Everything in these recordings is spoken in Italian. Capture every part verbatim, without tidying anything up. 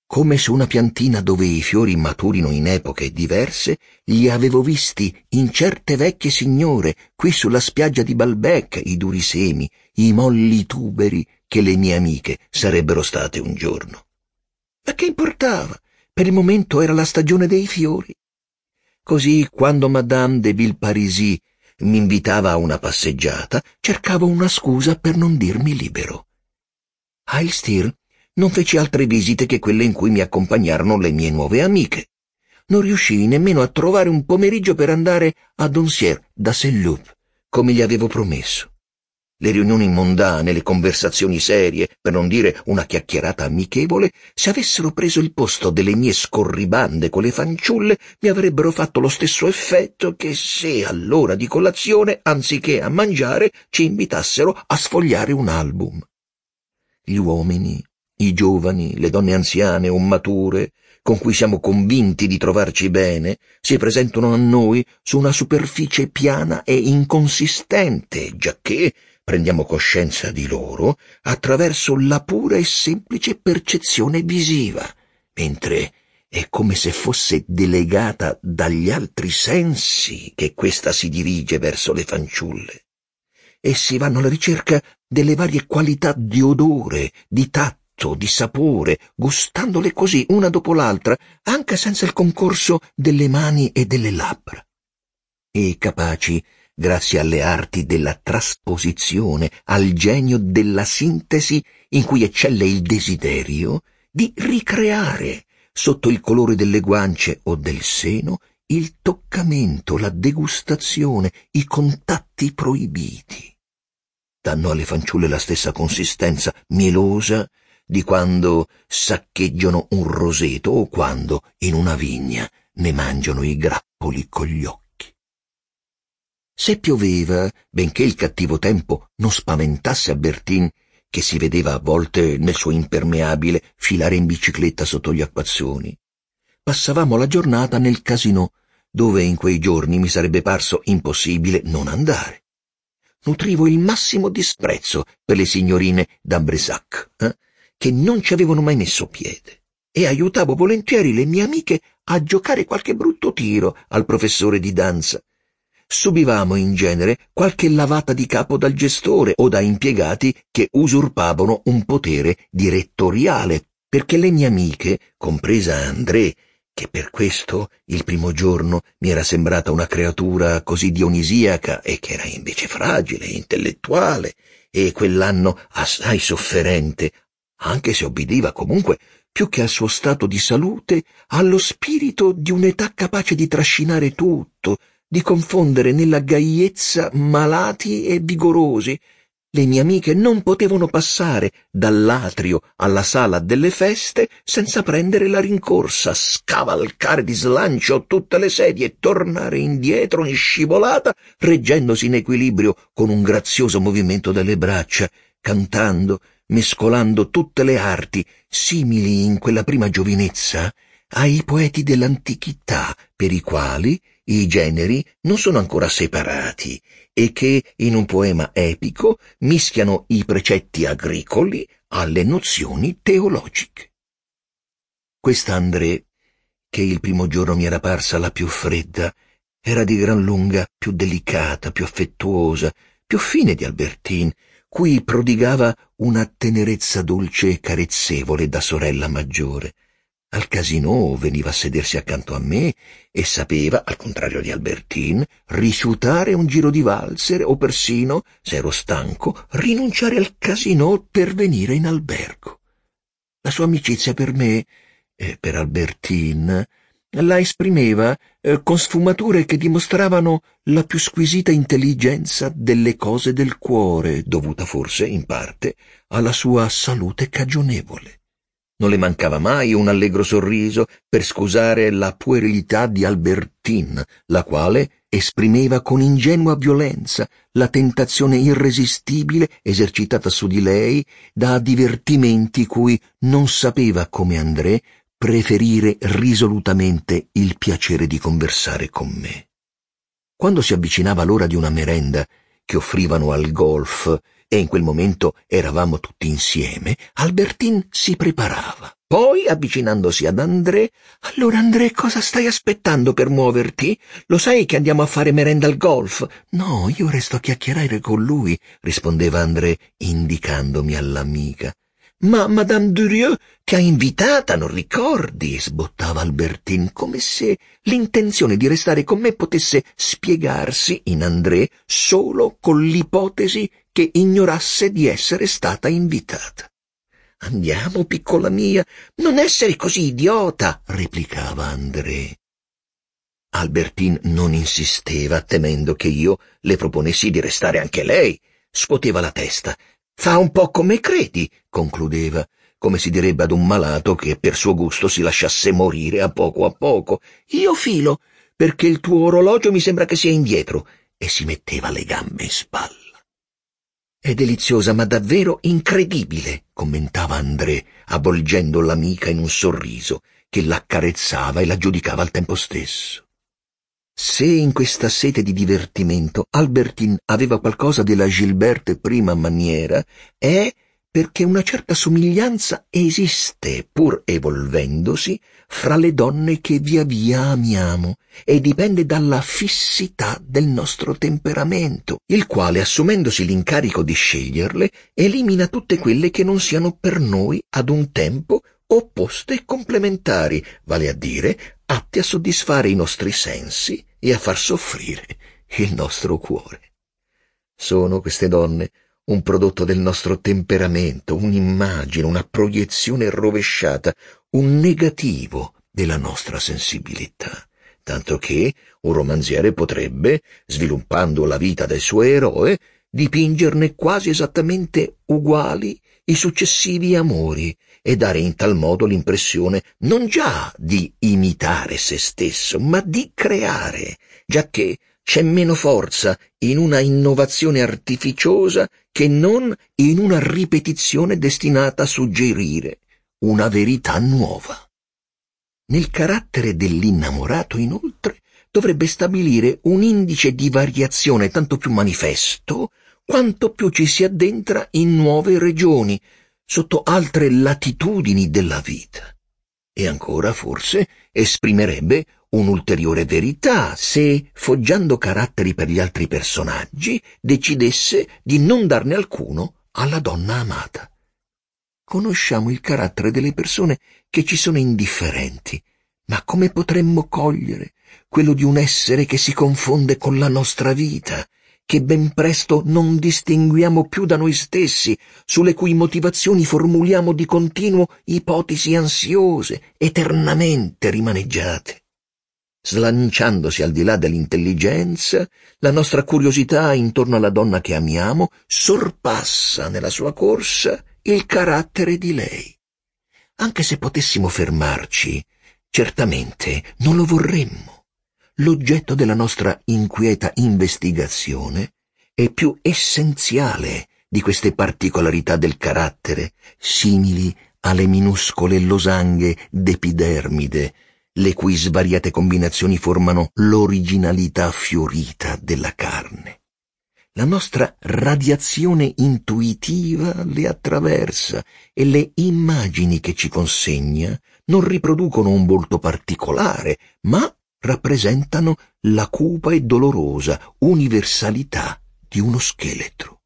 come su una piantina dove i fiori maturino in epoche diverse, li avevo visti in certe vecchie signore, qui sulla spiaggia di Balbec, i duri semi, i molli tuberi che le mie amiche sarebbero state un giorno. Ma che importava? Per il momento era la stagione dei fiori. Così, quando Madame de Villeparisis mi invitava a una passeggiata, cercavo una scusa per non dirmi libero. A Elstir non feci altre visite che quelle in cui mi accompagnarono le mie nuove amiche. Non riuscii nemmeno a trovare un pomeriggio per andare a Doncières da Saint-Loup, come gli avevo promesso. Le riunioni mondane, le conversazioni serie, per non dire una chiacchierata amichevole, se avessero preso il posto delle mie scorribande con le fanciulle, mi avrebbero fatto lo stesso effetto che se all'ora di colazione, anziché a mangiare, ci invitassero a sfogliare un album. Gli uomini, i giovani, le donne anziane o mature, con cui siamo convinti di trovarci bene, si presentano a noi su una superficie piana e inconsistente, giacché prendiamo coscienza di loro attraverso la pura e semplice percezione visiva, mentre è come se fosse delegata dagli altri sensi che questa si dirige verso le fanciulle. Essi vanno alla ricerca delle varie qualità di odore, di tatto, di sapore, gustandole così una dopo l'altra, anche senza il concorso delle mani e delle labbra. E capaci, grazie alle arti della trasposizione, al genio della sintesi in cui eccelle il desiderio, di ricreare, sotto il colore delle guance o del seno, il toccamento, la degustazione, i contatti proibiti. Danno alle fanciulle la stessa consistenza mielosa di quando saccheggiano un roseto o quando, in una vigna, ne mangiano i grappoli con gli occhi. Se pioveva, benché il cattivo tempo non spaventasse Albertine, che si vedeva a volte nel suo impermeabile filare in bicicletta sotto gli acquazzoni, passavamo la giornata nel casinò, dove in quei giorni mi sarebbe parso impossibile non andare. Nutrivo il massimo disprezzo per le signorine d'Ambresac, eh, che non ci avevano mai messo piede, e aiutavo volentieri le mie amiche a giocare qualche brutto tiro al professore di danza. Subivamo in genere qualche lavata di capo dal gestore o da impiegati che usurpavano un potere direttoriale, perché le mie amiche, compresa André, che per questo il primo giorno mi era sembrata una creatura così dionisiaca e che era invece fragile, intellettuale e quell'anno assai sofferente, anche se obbediva comunque più che al suo stato di salute, allo spirito di un'età capace di trascinare tutto, di confondere nella gaiezza malati e vigorosi. Le mie amiche non potevano passare dall'atrio alla sala delle feste senza prendere la rincorsa, scavalcare di slancio tutte le sedie e tornare indietro in scivolata, reggendosi in equilibrio con un grazioso movimento delle braccia, cantando, mescolando tutte le arti, simili in quella prima giovinezza ai poeti dell'antichità, per i quali i generi non sono ancora separati e che, in un poema epico, mischiano i precetti agricoli alle nozioni teologiche. Questa André, che il primo giorno mi era parsa la più fredda, era di gran lunga più delicata, più affettuosa, più fine di Albertine, cui prodigava una tenerezza dolce e carezzevole da sorella maggiore. Al casinò veniva a sedersi accanto a me e sapeva, al contrario di Albertine, rifiutare un giro di valzer o persino, se ero stanco, rinunciare al casinò per venire in albergo. La sua amicizia per me, e per Albertine, la esprimeva eh, con sfumature che dimostravano la più squisita intelligenza delle cose del cuore, dovuta forse, in parte, alla sua salute cagionevole. Non le mancava mai un allegro sorriso per scusare la puerilità di Albertine, la quale esprimeva con ingenua violenza la tentazione irresistibile esercitata su di lei da divertimenti cui non sapeva, come André, preferire risolutamente il piacere di conversare con me. Quando si avvicinava l'ora di una merenda che offrivano al golf, e in quel momento eravamo tutti insieme, Albertine si preparava. Poi, avvicinandosi ad André, «Allora, André, cosa stai aspettando per muoverti? Lo sai che andiamo a fare merenda al golf?» «No, io resto a chiacchierare con lui», rispondeva André, indicandomi all'amica. «Ma Madame Durieux ti ha invitata, non ricordi?» sbottava Albertine, come se l'intenzione di restare con me potesse spiegarsi in André solo con l'ipotesi che ignorasse di essere stata invitata. «Andiamo, piccola mia, non essere così idiota», replicava André. Albertine non insisteva, temendo che io le proponessi di restare anche lei. Scuoteva la testa. «Fa un po' come credi», concludeva, come si direbbe ad un malato che per suo gusto si lasciasse morire a poco a poco. «Io filo, perché il tuo orologio mi sembra che sia indietro», e si metteva le gambe in spalla. «È deliziosa, ma davvero incredibile», commentava André, avvolgendo l'amica in un sorriso che l'accarezzava e la giudicava al tempo stesso. Se in questa sete di divertimento Albertine aveva qualcosa della Gilberte prima maniera, è perché una certa somiglianza esiste, pur evolvendosi, fra le donne che via via amiamo, e dipende dalla fissità del nostro temperamento, il quale, assumendosi l'incarico di sceglierle, elimina tutte quelle che non siano per noi ad un tempo opposte e complementari, vale a dire, atti a soddisfare i nostri sensi e a far soffrire il nostro cuore. Sono queste donne un prodotto del nostro temperamento, un'immagine, una proiezione rovesciata, un negativo della nostra sensibilità, tanto che un romanziere potrebbe, sviluppando la vita del suo eroe, dipingerne quasi esattamente uguali i successivi amori e dare in tal modo l'impressione non già di imitare se stesso, ma di creare, giacché c'è meno forza in una innovazione artificiosa che non in una ripetizione destinata a suggerire una verità nuova. Nel carattere dell'innamorato, inoltre, dovrebbe stabilire un indice di variazione tanto più manifesto quanto più ci si addentra in nuove regioni, sotto altre latitudini della vita. E ancora, forse, esprimerebbe un'ulteriore verità se, foggiando caratteri per gli altri personaggi, decidesse di non darne alcuno alla donna amata. Conosciamo il carattere delle persone che ci sono indifferenti, ma come potremmo cogliere quello di un essere che si confonde con la nostra vita, che ben presto non distinguiamo più da noi stessi, sulle cui motivazioni formuliamo di continuo ipotesi ansiose, eternamente rimaneggiate? Slanciandosi al di là dell'intelligenza, la nostra curiosità intorno alla donna che amiamo sorpassa nella sua corsa il carattere di lei. Anche se potessimo fermarci, certamente non lo vorremmo. L'oggetto della nostra inquieta investigazione è più essenziale di queste particolarità del carattere, simili alle minuscole losanghe d'epidermide, le cui svariate combinazioni formano l'originalità fiorita della carne. La nostra radiazione intuitiva le attraversa e le immagini che ci consegna non riproducono un volto particolare, ma rappresentano la cupa e dolorosa universalità di uno scheletro.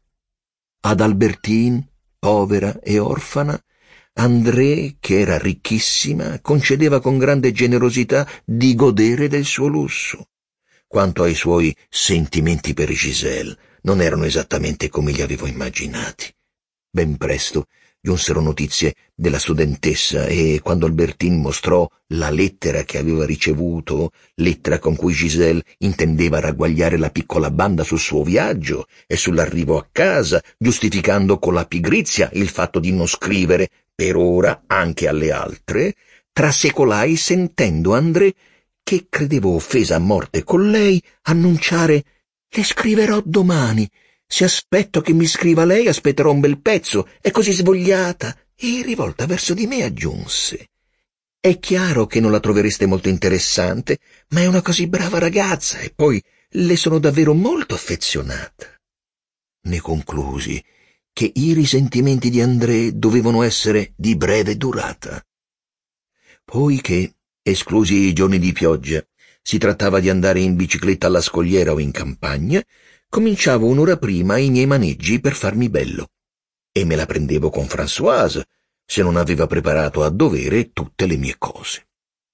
Ad Albertine, povera e orfana, André, che era ricchissima, concedeva con grande generosità di godere del suo lusso. Quanto ai suoi sentimenti per Giselle, non erano esattamente come li avevo immaginati. Ben presto giunsero notizie della studentessa e quando Albertine mostrò la lettera che aveva ricevuto, lettera con cui Giselle intendeva ragguagliare la piccola banda sul suo viaggio e sull'arrivo a casa, giustificando con la pigrizia il fatto di non scrivere per ora anche alle altre, trasecolai sentendo André, che credevo offesa a morte con lei, annunciare «Le scriverò domani. Se aspetto che mi scriva lei, aspetterò un bel pezzo», è così svogliata, e rivolta verso di me aggiunse «È chiaro che non la trovereste molto interessante, ma è una così brava ragazza e poi le sono davvero molto affezionata». ne conclusi che i risentimenti di André dovevano essere di breve durata. Poiché, esclusi i giorni di pioggia, si trattava di andare in bicicletta alla scogliera o in campagna, cominciavo un'ora prima i miei maneggi per farmi bello, e me la prendevo con Françoise se non aveva preparato a dovere tutte le mie cose.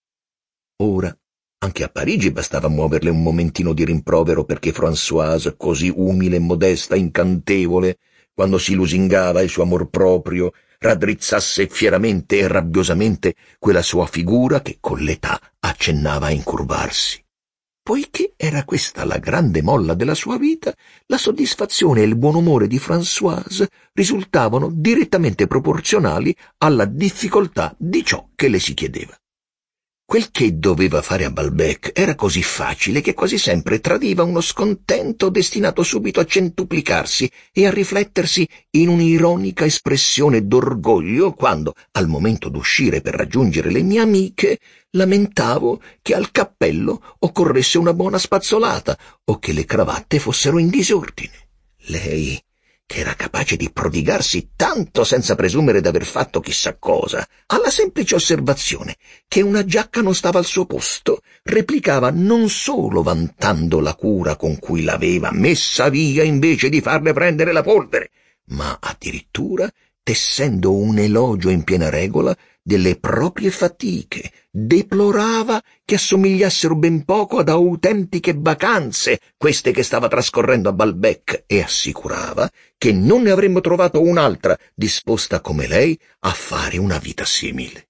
Ora, anche a Parigi bastava muoverle un momentino di rimprovero perché Françoise, così umile e modesta, incantevole, quando si lusingava il suo amor proprio, raddrizzasse fieramente e rabbiosamente quella sua figura che con l'età accennava a incurvarsi. Poiché era questa la grande molla della sua vita, la soddisfazione e il buon umore di Françoise risultavano direttamente proporzionali alla difficoltà di ciò che le si chiedeva. Quel che doveva fare a Balbec era così facile che quasi sempre tradiva uno scontento destinato subito a centuplicarsi e a riflettersi in un'ironica espressione d'orgoglio quando, al momento d'uscire per raggiungere le mie amiche, lamentavo che al cappello occorresse una buona spazzolata o che le cravatte fossero in disordine. Lei, che era capace di prodigarsi tanto senza presumere d'aver fatto chissà cosa, alla semplice osservazione che una giacca non stava al suo posto, replicava non solo vantando la cura con cui l'aveva messa via invece di farle prendere la polvere, ma addirittura tessendo un elogio in piena regola delle proprie fatiche, deplorava che assomigliassero ben poco ad autentiche vacanze queste che stava trascorrendo a Balbec e assicurava che non ne avremmo trovato un'altra disposta come lei a fare una vita simile.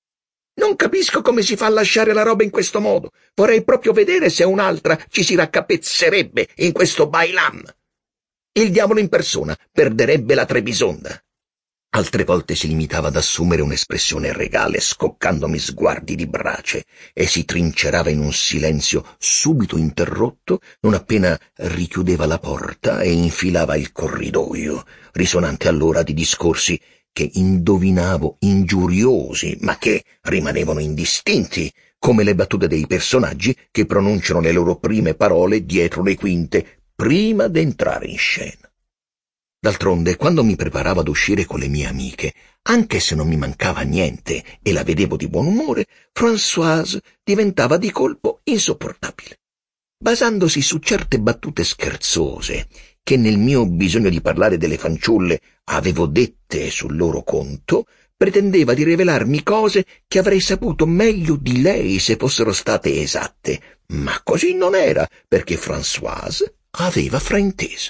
«Non capisco come si fa a lasciare la roba in questo modo. Vorrei proprio vedere se un'altra ci si raccapezzerebbe in questo bailam. Il diavolo in persona perderebbe la Trebisonda». Altre volte si limitava ad assumere un'espressione regale, scoccandomi sguardi di brace, e si trincerava in un silenzio subito interrotto non appena richiudeva la porta e infilava il corridoio, risonante allora di discorsi che indovinavo ingiuriosi, ma che rimanevano indistinti, come le battute dei personaggi che pronunciano le loro prime parole dietro le quinte, prima d'entrare in scena. D'altronde, quando mi preparavo ad uscire con le mie amiche, anche se non mi mancava niente e la vedevo di buon umore, Françoise diventava di colpo insopportabile. Basandosi su certe battute scherzose, che nel mio bisogno di parlare delle fanciulle avevo dette sul loro conto, pretendeva di rivelarmi cose che avrei saputo meglio di lei se fossero state esatte, ma così non era, perché Françoise aveva frainteso.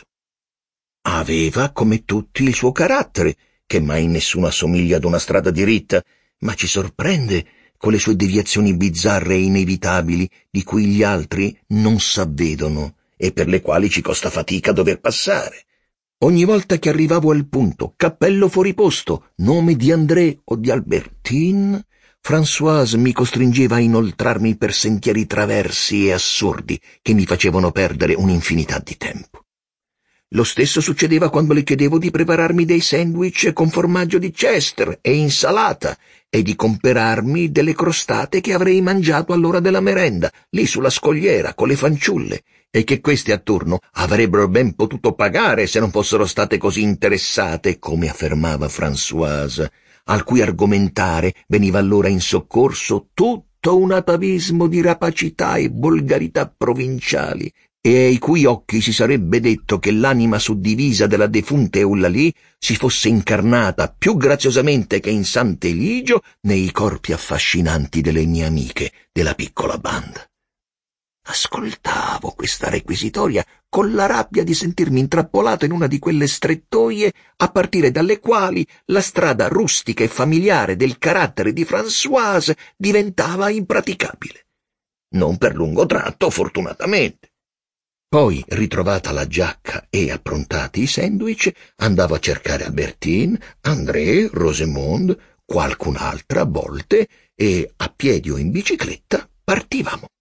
Aveva, come tutti, il suo carattere, che mai nessuno assomiglia ad una strada diritta, ma ci sorprende con le sue deviazioni bizzarre e inevitabili di cui gli altri non s'avvedono e per le quali ci costa fatica dover passare. Ogni volta che arrivavo al punto, cappello fuori posto, nome di André o di Albertine, Françoise mi costringeva a inoltrarmi per sentieri traversi e assurdi che mi facevano perdere un'infinità di tempo. Lo stesso succedeva quando le chiedevo di prepararmi dei sandwich con formaggio di Chester e insalata e di comperarmi delle crostate che avrei mangiato all'ora della merenda, lì sulla scogliera con le fanciulle, e che queste attorno avrebbero ben potuto pagare se non fossero state così interessate, come affermava Françoise, al cui argomentare veniva allora in soccorso tutto un atavismo di rapacità e volgarità provinciali, e ai cui occhi si sarebbe detto che l'anima suddivisa della defunta Eulalie si fosse incarnata più graziosamente che in Sant'Eligio nei corpi affascinanti delle mie amiche della piccola banda. Ascoltavo questa requisitoria con la rabbia di sentirmi intrappolato in una di quelle strettoie a partire dalle quali la strada rustica e familiare del carattere di Françoise diventava impraticabile. Non per lungo tratto, fortunatamente. Poi, ritrovata la giacca e approntati i sandwich, andavo a cercare Albertine, André, Rosemonde, qualcun'altra a volte, e a piedi o in bicicletta partivamo.